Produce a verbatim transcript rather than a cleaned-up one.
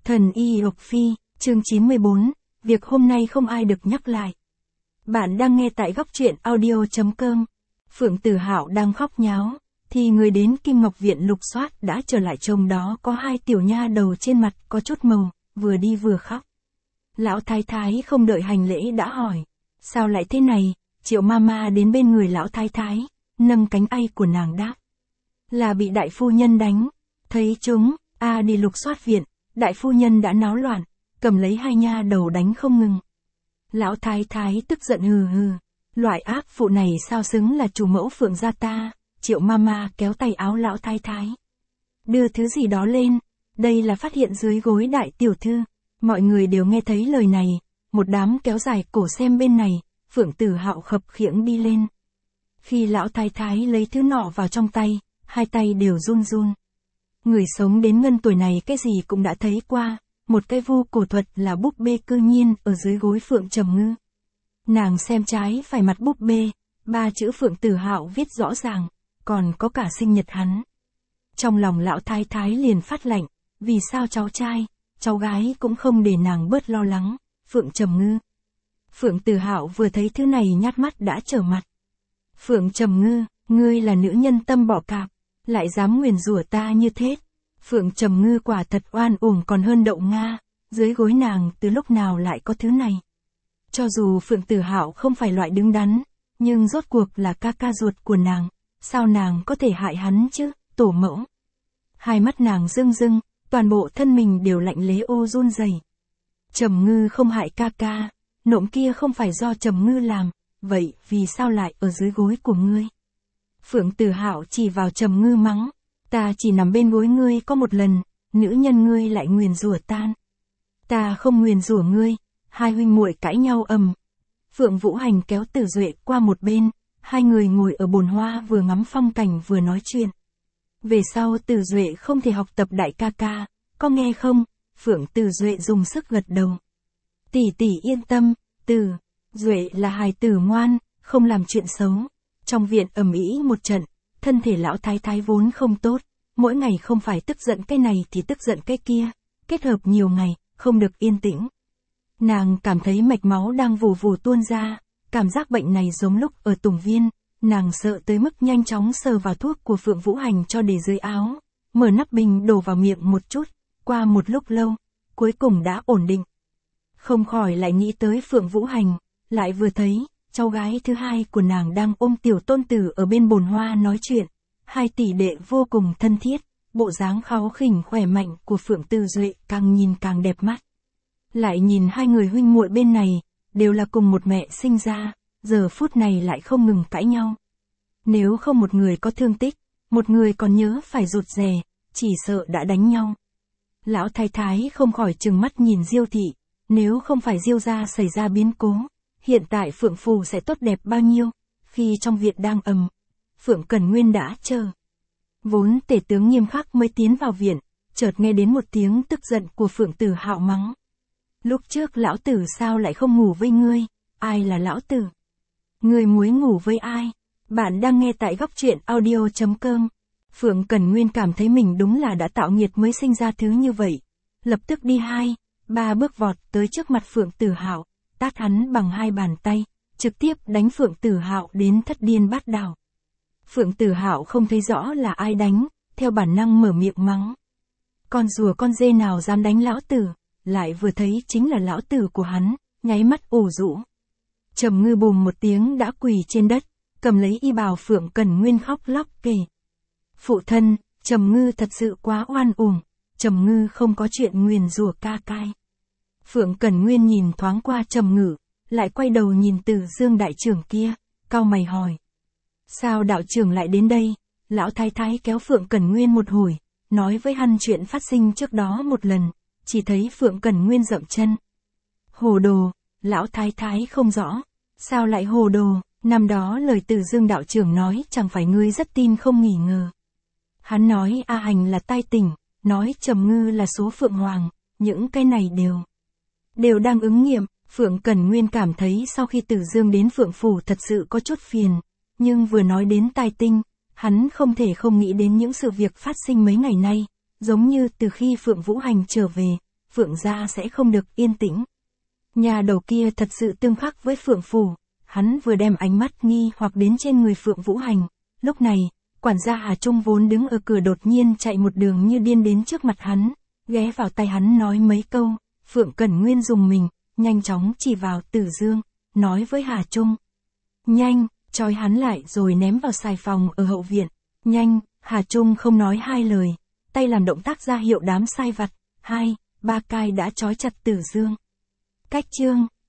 Thần Y Lộc Phi, chương chín mươi bốn, việc hôm nay không ai được nhắc lại. Bạn đang nghe tại góc truyện audio chấm com. Phượng Tử Hạo đang khóc nháo, thì người đến Kim Ngọc Viện lục soát đã trở lại, trông đó có hai tiểu nha đầu trên mặt có chút màu, vừa đi vừa khóc. Lão Thái Thái không đợi hành lễ đã hỏi, sao lại thế này? Triệu Mama đến bên người Lão Thái Thái, nâng cánh tay của nàng đáp, là bị đại phu nhân đánh. Thấy chúng, a đi lục soát viện, đại phu nhân đã náo loạn, cầm lấy hai nha đầu đánh không ngừng. Lão Thái Thái tức giận hừ hừ, loại ác phụ này sao xứng là chủ mẫu Phượng gia ta. Triệu Mama kéo tay áo Lão Thái Thái, đưa thứ gì đó lên, đây là phát hiện dưới gối đại tiểu thư. Mọi người đều nghe thấy lời này, một đám kéo dài cổ xem bên này. Phượng Tử Hạo khập khiễng đi lên. Khi Lão Thái Thái lấy thứ nọ vào trong tay, hai tay đều run run. Người sống đến ngân tuổi này cái gì cũng đã thấy qua, một cái vu cổ thuật là búp bê cư nhiên ở dưới gối Phượng Trầm Ngư. Nàng xem trái phải mặt búp bê, ba chữ Phượng Tử Hạo viết rõ ràng, còn có cả sinh nhật hắn. Trong lòng Lão Thái Thái liền phát lạnh, vì sao cháu trai, cháu gái cũng không để nàng bớt lo lắng. Phượng Trầm Ngư. Phượng Tử Hạo vừa thấy thứ này nhát mắt đã trở mặt. Phượng Trầm Ngư, ngươi là nữ nhân tâm bỏ cạp, lại dám nguyền rủa ta như thế. Phượng Trầm Ngư quả thật oan uổng còn hơn đậu Nga, dưới gối nàng từ lúc nào lại có thứ này. Cho dù Phượng Tử Hạo không phải loại đứng đắn, nhưng rốt cuộc là ca ca ruột của nàng, sao nàng có thể hại hắn chứ, tổ mẫu. Hai mắt nàng rưng rưng, toàn bộ thân mình đều lạnh lẽo ô run rẩy. Trầm Ngư không hại ca ca, nộm kia không phải do Trầm Ngư làm, vậy vì sao lại ở dưới gối của ngươi? Phượng Tử Hạo chỉ vào Trầm Ngư mắng, ta chỉ nằm bên gối ngươi có một lần, nữ nhân ngươi lại nguyền rủa tan. Ta không nguyền rủa ngươi. Hai huynh muội cãi nhau ầm. Phượng Vũ Hành kéo Tử Duệ qua một bên, hai người ngồi ở bồn hoa vừa ngắm phong cảnh vừa nói chuyện. Về sau Tử Duệ không thể học tập đại ca ca, có nghe không? Phượng Tử Duệ dùng sức gật đầu. Tỷ tỷ yên tâm, Tử Duệ là hài tử ngoan, không làm chuyện xấu. Trong viện ầm ĩ một trận, thân thể Lão Thái Thái vốn không tốt, mỗi ngày không phải tức giận cái này thì tức giận cái kia, kết hợp nhiều ngày, không được yên tĩnh. Nàng cảm thấy mạch máu đang vù vù tuôn ra, cảm giác bệnh này giống lúc ở Tùng Viên, nàng sợ tới mức nhanh chóng sờ vào thuốc của Phượng Vũ Hành cho để dưới áo, mở nắp bình đổ vào miệng một chút, qua một lúc lâu, cuối cùng đã ổn định. Không khỏi lại nghĩ tới Phượng Vũ Hành, lại vừa thấy, cháu gái thứ hai của nàng đang ôm tiểu tôn tử ở bên bồn hoa nói chuyện, hai tỷ đệ vô cùng thân thiết, bộ dáng kháu khỉnh khỏe mạnh của Phượng Tử Duệ càng nhìn càng đẹp mắt. Lại nhìn hai người huynh muội bên này, đều là cùng một mẹ sinh ra, giờ phút này lại không ngừng cãi nhau. Nếu không một người có thương tích, một người còn nhớ phải rụt rè, chỉ sợ đã đánh nhau. Lão Thái Thái không khỏi trừng mắt nhìn Diêu thị, nếu không phải Diêu gia xảy ra biến cố, hiện tại Phượng Phủ sẽ tốt đẹp bao nhiêu. Khi trong viện đang ầm, Phượng Cẩn Nguyên đã chờ. Vốn tể tướng nghiêm khắc mới tiến vào viện, chợt nghe đến một tiếng tức giận của Phượng Tử Hạo mắng. Lúc trước lão tử sao lại không ngủ với ngươi? Ai là lão tử? Ngươi muốn ngủ với ai? Bạn đang nghe tại góc truyện audio chấm com. Phượng Cẩn Nguyên cảm thấy mình đúng là đã tạo nghiệt mới sinh ra thứ như vậy. Lập tức đi hai, ba bước vọt tới trước mặt Phượng Tử Hạo, tát hắn bằng hai bàn tay, trực tiếp đánh Phượng Tử Hạo đến thất điên bát đảo. Phượng Tử Hạo không thấy rõ là ai đánh, theo bản năng mở miệng mắng. Con rùa con dê nào dám đánh lão tử? Lại vừa thấy chính là lão tử của hắn, nháy mắt ủ rũ. Trầm Ngư bùm một tiếng đã quỳ trên đất, cầm lấy y bào Phượng Cẩn Nguyên khóc lóc kể. Phụ thân, Trầm Ngư thật sự quá oan uổng, Trầm Ngư không có chuyện nguyền rủa ca cai. Phượng Cẩn Nguyên nhìn thoáng qua Trầm Ngư, lại quay đầu nhìn Từ Dương đại trưởng kia, cau mày hỏi. Sao đạo trưởng lại đến đây? Lão Thái Thái kéo Phượng Cẩn Nguyên một hồi, nói với hắn chuyện phát sinh trước đó một lần. Chỉ thấy Phượng Cẩn Nguyên dậm chân. Hồ đồ, Lão Thái Thái không rõ. Sao lại hồ đồ? Năm đó lời Từ Dương đạo trưởng nói chẳng phải ngươi rất tin không nghi ngờ. Hắn nói A Hành là tai tỉnh, nói Trầm Ngư là số Phượng Hoàng, những cái này đều đều đang ứng nghiệm. Phượng Cẩn Nguyên cảm thấy sau khi Từ Dương đến Phượng Phủ thật sự có chút phiền, nhưng vừa nói đến tai tinh, hắn không thể không nghĩ đến những sự việc phát sinh mấy ngày nay. Giống như từ khi Phượng Vũ Hành trở về, Phượng gia sẽ không được yên tĩnh. Nhà đầu kia thật sự tương khắc với Phượng Phủ, hắn vừa đem ánh mắt nghi hoặc đến trên người Phượng Vũ Hành. Lúc này, quản gia Hà Trung vốn đứng ở cửa đột nhiên chạy một đường như điên đến trước mặt hắn, ghé vào tay hắn nói mấy câu. Phượng Cẩn Nguyên dùng mình, nhanh chóng chỉ vào Tử Dương, nói với Hà Trung. Nhanh, trói hắn lại rồi ném vào xài phòng ở hậu viện. Nhanh, Hà Trung không nói hai lời, tay làm động tác ra hiệu đám sai vặt, hai, ba cai đã trói chặt Tử Dương. Cách chương